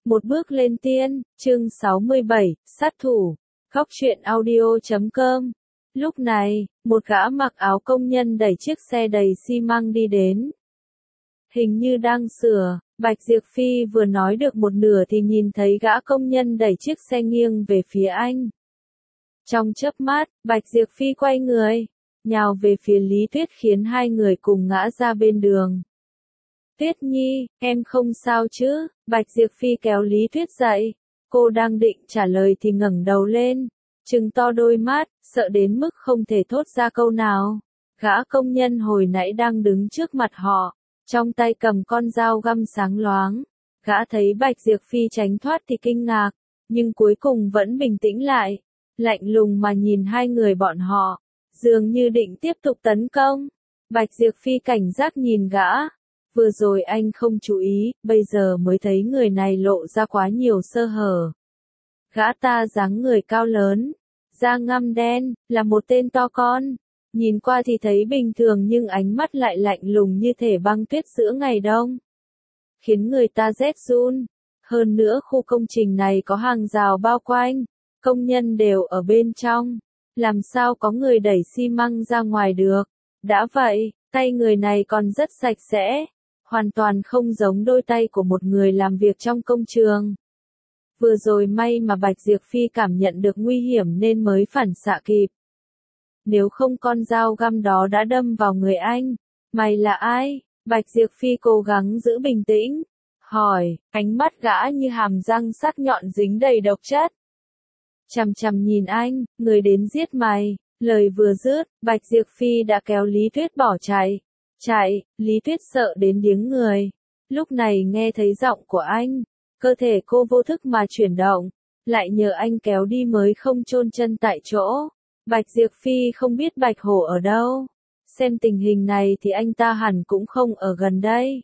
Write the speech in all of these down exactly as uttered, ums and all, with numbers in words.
Một bước lên tiên, chương sáu mươi bảy, sát thủ, góc truyện audio chấm com. Lúc này, một gã mặc áo công nhân đẩy chiếc xe đầy xi măng đi đến. Hình như đang sửa, Bạch Diệp Phi vừa nói được một nửa thì nhìn thấy gã công nhân đẩy chiếc xe nghiêng về phía anh. Trong chớp mắt, Bạch Diệp Phi quay người, nhào về phía Lý Tuyết khiến hai người cùng ngã ra bên đường. Tuyết Nhi, em không sao chứ? Bạch Diệp Phi kéo Lý Tuyết dậy. Cô đang định trả lời thì ngẩng đầu lên, trừng to đôi mắt, sợ đến mức không thể thốt ra câu nào. Gã công nhân hồi nãy đang đứng trước mặt họ, trong tay cầm con dao găm sáng loáng. Gã thấy Bạch Diệp Phi tránh thoát thì kinh ngạc, nhưng cuối cùng vẫn bình tĩnh lại, lạnh lùng mà nhìn hai người bọn họ, dường như định tiếp tục tấn công. Bạch Diệp Phi cảnh giác nhìn gã. Vừa rồi anh không chú ý, bây giờ mới thấy người này lộ ra quá nhiều sơ hở. Gã ta dáng người cao lớn, da ngăm đen, là một tên to con. Nhìn qua thì thấy bình thường nhưng ánh mắt lại lạnh lùng như thể băng tuyết giữa ngày đông, khiến người ta rét run. Hơn nữa khu công trình này có hàng rào bao quanh, công nhân đều ở bên trong. Làm sao có người đẩy xi măng ra ngoài được? Đã vậy, tay người này còn rất sạch sẽ. Hoàn toàn không giống đôi tay của một người làm việc trong công trường. Vừa rồi may mà Bạch Diệp Phi cảm nhận được nguy hiểm nên mới phản xạ kịp. Nếu không con dao găm đó đã đâm vào người anh. Mày là ai? Bạch Diệp Phi cố gắng giữ bình tĩnh, hỏi, ánh mắt gã như hàm răng sắc nhọn dính đầy độc chất. Chằm chằm nhìn anh, người đến giết mày. Lời vừa dứt, Bạch Diệp Phi đã kéo Lý Tuyết bỏ chạy. Chạy, Lý Tuyết sợ đến điếng người. Lúc này nghe thấy giọng của anh, cơ thể cô vô thức mà chuyển động, lại nhờ anh kéo đi mới không chôn chân tại chỗ. Bạch Diệp Phi không biết Bạch Hổ ở đâu. Xem tình hình này thì anh ta hẳn cũng không ở gần đây.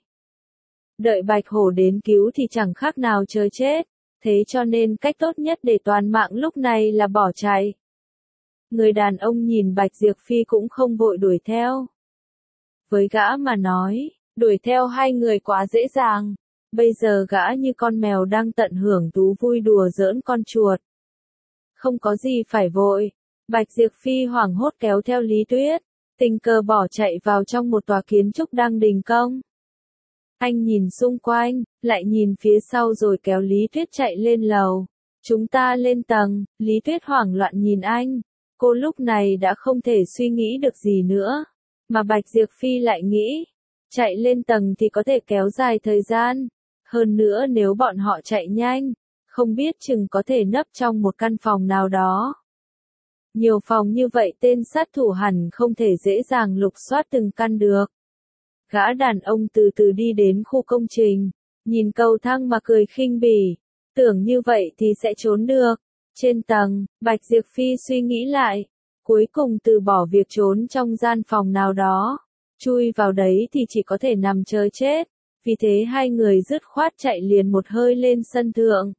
Đợi Bạch Hổ đến cứu thì chẳng khác nào chờ chết. Thế cho nên cách tốt nhất để toàn mạng lúc này là bỏ chạy. Người đàn ông nhìn Bạch Diệp Phi cũng không vội đuổi theo. Với gã mà nói, đuổi theo hai người quá dễ dàng. Bây giờ gã như con mèo đang tận hưởng thú vui đùa giỡn con chuột. Không có gì phải vội. Bạch Diệp Phi hoảng hốt kéo theo Lý Tuyết, tình cờ bỏ chạy vào trong một tòa kiến trúc đang đình công. Anh nhìn xung quanh, lại nhìn phía sau rồi kéo Lý Tuyết chạy lên lầu. Chúng ta lên tầng. Lý Tuyết hoảng loạn nhìn anh. Cô lúc này đã không thể suy nghĩ được gì nữa. Mà Bạch Diệp Phi lại nghĩ, chạy lên tầng thì có thể kéo dài thời gian. Hơn nữa nếu bọn họ chạy nhanh, không biết chừng có thể nấp trong một căn phòng nào đó. Nhiều phòng như vậy tên sát thủ hẳn không thể dễ dàng lục soát từng căn được. Gã đàn ông từ từ đi đến khu công trình, nhìn cầu thang mà cười khinh bỉ. Tưởng như vậy thì sẽ trốn được. Trên tầng, Bạch Diệp Phi suy nghĩ lại. Cuối cùng từ bỏ việc trốn trong gian phòng nào đó, chui vào đấy thì chỉ có thể nằm chờ chết. Vì thế hai người dứt khoát chạy liền một hơi lên sân thượng.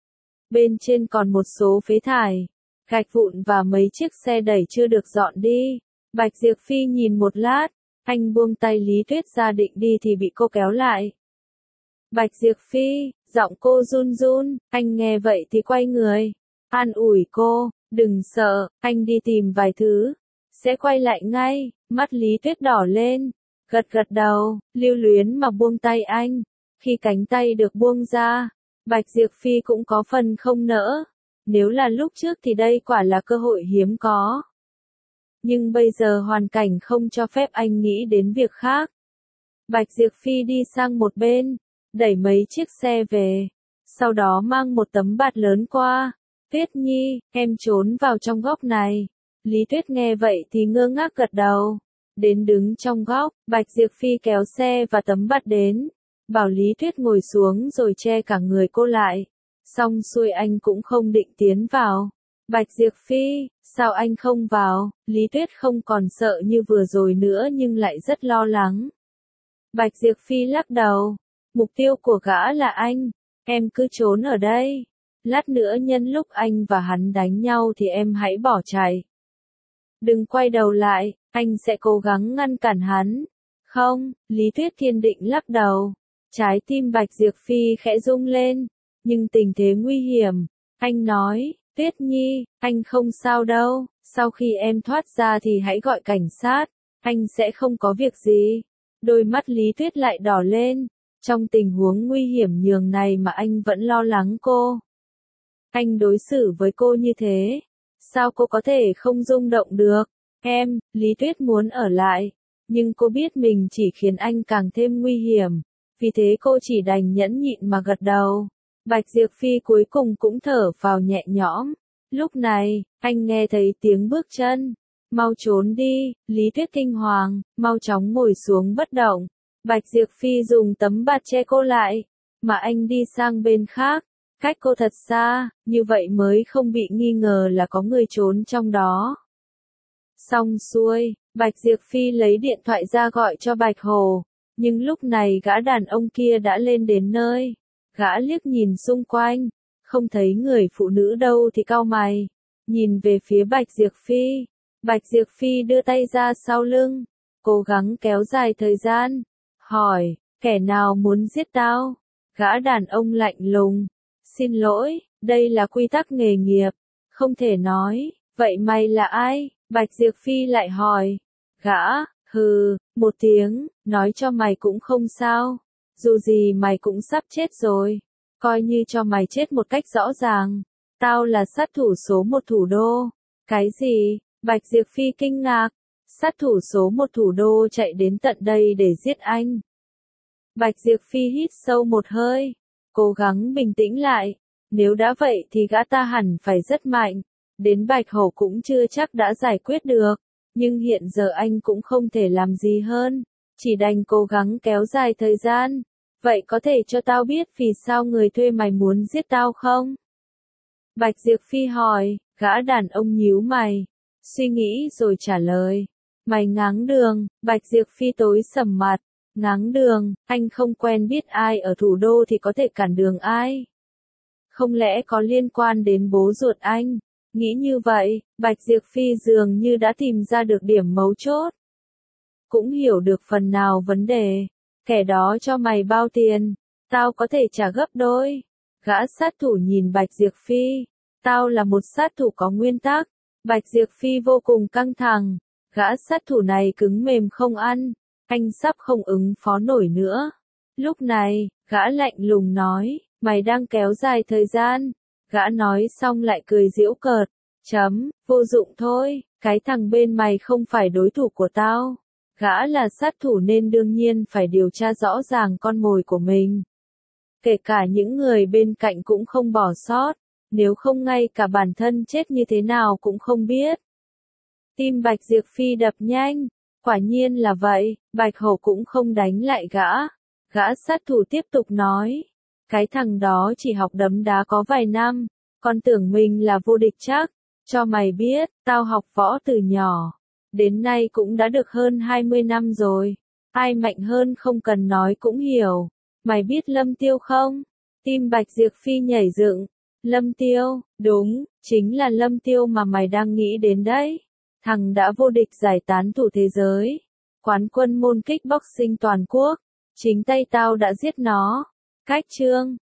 Bên trên còn một số phế thải, gạch vụn và mấy chiếc xe đẩy chưa được dọn đi. Bạch Diệp Phi nhìn một lát, anh buông tay Lý Tuyết ra định đi thì bị cô kéo lại. Bạch Diệp Phi, giọng cô run run, anh nghe vậy thì quay người, an ủi cô. Đừng sợ, anh đi tìm vài thứ, sẽ quay lại ngay. Mắt Lý Tuyết đỏ lên, gật gật đầu, lưu luyến mà buông tay anh. Khi cánh tay được buông ra, Bạch Diệp Phi cũng có phần không nỡ. Nếu là lúc trước thì đây quả là cơ hội hiếm có. Nhưng bây giờ hoàn cảnh không cho phép anh nghĩ đến việc khác. Bạch Diệp Phi đi sang một bên, đẩy mấy chiếc xe về, sau đó mang một tấm bạt lớn qua. Tuyết Nhi, em trốn vào trong góc này. Lý Tuyết nghe vậy thì ngơ ngác gật đầu. Đến đứng trong góc, Bạch Diệp Phi kéo xe và tấm bạt đến. Bảo Lý Tuyết ngồi xuống rồi che cả người cô lại. Xong xuôi anh cũng không định tiến vào. Bạch Diệp Phi, sao anh không vào? Lý Tuyết không còn sợ như vừa rồi nữa nhưng lại rất lo lắng. Bạch Diệp Phi lắc đầu. Mục tiêu của gã là anh. Em cứ trốn ở đây. Lát nữa nhân lúc anh và hắn đánh nhau thì em hãy bỏ chạy. Đừng quay đầu lại, anh sẽ cố gắng ngăn cản hắn. Không, Lý Tuyết kiên định lắc đầu. Trái tim Bạch Diệp Phi khẽ rung lên. nhưng tình thế nguy hiểm. Anh nói, Tuyết Nhi, anh không sao đâu, sau khi em thoát ra thì hãy gọi cảnh sát, anh sẽ không có việc gì. Đôi mắt Lý Tuyết lại đỏ lên, trong tình huống nguy hiểm nhường này mà anh vẫn lo lắng cô. Anh đối xử với cô như thế, sao cô có thể không rung động được? Em, Lý Tuyết muốn ở lại, nhưng cô biết mình chỉ khiến anh càng thêm nguy hiểm, vì thế cô chỉ đành nhẫn nhịn mà gật đầu. Bạch Diệp Phi cuối cùng cũng thở vào nhẹ nhõm. Lúc này, anh nghe thấy tiếng bước chân. Mau trốn đi, Lý Tuyết kinh hoàng, mau chóng ngồi xuống bất động. Bạch Diệp Phi dùng tấm bạt che cô lại, mà anh đi sang bên khác, cách cô thật xa, như vậy mới không bị nghi ngờ là có người trốn trong đó. Xong xuôi, Bạch Diệp Phi lấy điện thoại ra gọi cho Bạch Hồ, nhưng lúc này gã đàn ông kia đã lên đến nơi. Gã liếc nhìn xung quanh, không thấy người phụ nữ đâu thì cau mày, nhìn về phía Bạch Diệp Phi. Bạch Diệp Phi đưa tay ra sau lưng, cố gắng kéo dài thời gian, hỏi, kẻ nào muốn giết tao? Gã đàn ông lạnh lùng, xin lỗi, đây là quy tắc nghề nghiệp, không thể nói, vậy mày là ai? Bạch Diệp Phi lại hỏi, gã, hừ, một tiếng, nói cho mày cũng không sao, dù gì mày cũng sắp chết rồi, coi như cho mày chết một cách rõ ràng, tao là sát thủ số một thủ đô. Cái gì? Bạch Diệp Phi kinh ngạc, sát thủ số một thủ đô chạy đến tận đây để giết anh. Bạch Diệp Phi hít sâu một hơi, cố gắng bình tĩnh lại, nếu đã vậy thì gã ta hẳn phải rất mạnh, đến Bạch Hổ cũng chưa chắc đã giải quyết được, nhưng hiện giờ anh cũng không thể làm gì hơn, chỉ đành cố gắng kéo dài thời gian. Vậy có thể cho tao biết vì sao người thuê mày muốn giết tao không? Bạch Diệp Phi hỏi, gã đàn ông nhíu mày, suy nghĩ rồi trả lời, mày ngáng đường. Bạch Diệp Phi tối sầm mặt, ngáng đường, anh không quen biết ai ở thủ đô thì có thể cản đường ai? Không lẽ có liên quan đến bố ruột anh? Nghĩ như vậy, Bạch Diệp Phi dường như đã tìm ra được điểm mấu chốt. Cũng hiểu được phần nào vấn đề. Kẻ đó cho mày bao tiền, tao có thể trả gấp đôi. Gã sát thủ nhìn Bạch Diệp Phi, tao là một sát thủ có nguyên tắc. Bạch Diệp Phi vô cùng căng thẳng, gã sát thủ này cứng mềm không ăn, anh sắp không ứng phó nổi nữa. Lúc này, gã lạnh lùng nói, mày đang kéo dài thời gian. Gã nói xong lại cười giễu cợt, chấm, vô dụng thôi, cái thằng bên mày không phải đối thủ của tao. Gã là sát thủ nên đương nhiên phải điều tra rõ ràng con mồi của mình. Kể cả những người bên cạnh cũng không bỏ sót, nếu không ngay cả bản thân chết như thế nào cũng không biết. Tim Bạch Diệp Phi đập nhanh, quả nhiên là vậy, Bạch Hổ cũng không đánh lại gã. Gã sát thủ tiếp tục nói, cái thằng đó chỉ học đấm đá có vài năm, còn tưởng mình là vô địch chắc, cho mày biết, tao học võ từ nhỏ. Đến nay cũng đã được hơn hai mươi năm rồi, ai mạnh hơn không cần nói cũng hiểu. Mày biết Lâm Tiêu không? Tim Bạch Diệp Phi nhảy dựng. Lâm Tiêu, đúng, chính là Lâm Tiêu mà mày đang nghĩ đến đấy. Thằng đã vô địch giải tán thủ thế giới, quán quân môn kickboxing toàn quốc, chính tay tao đã giết nó. Cách chương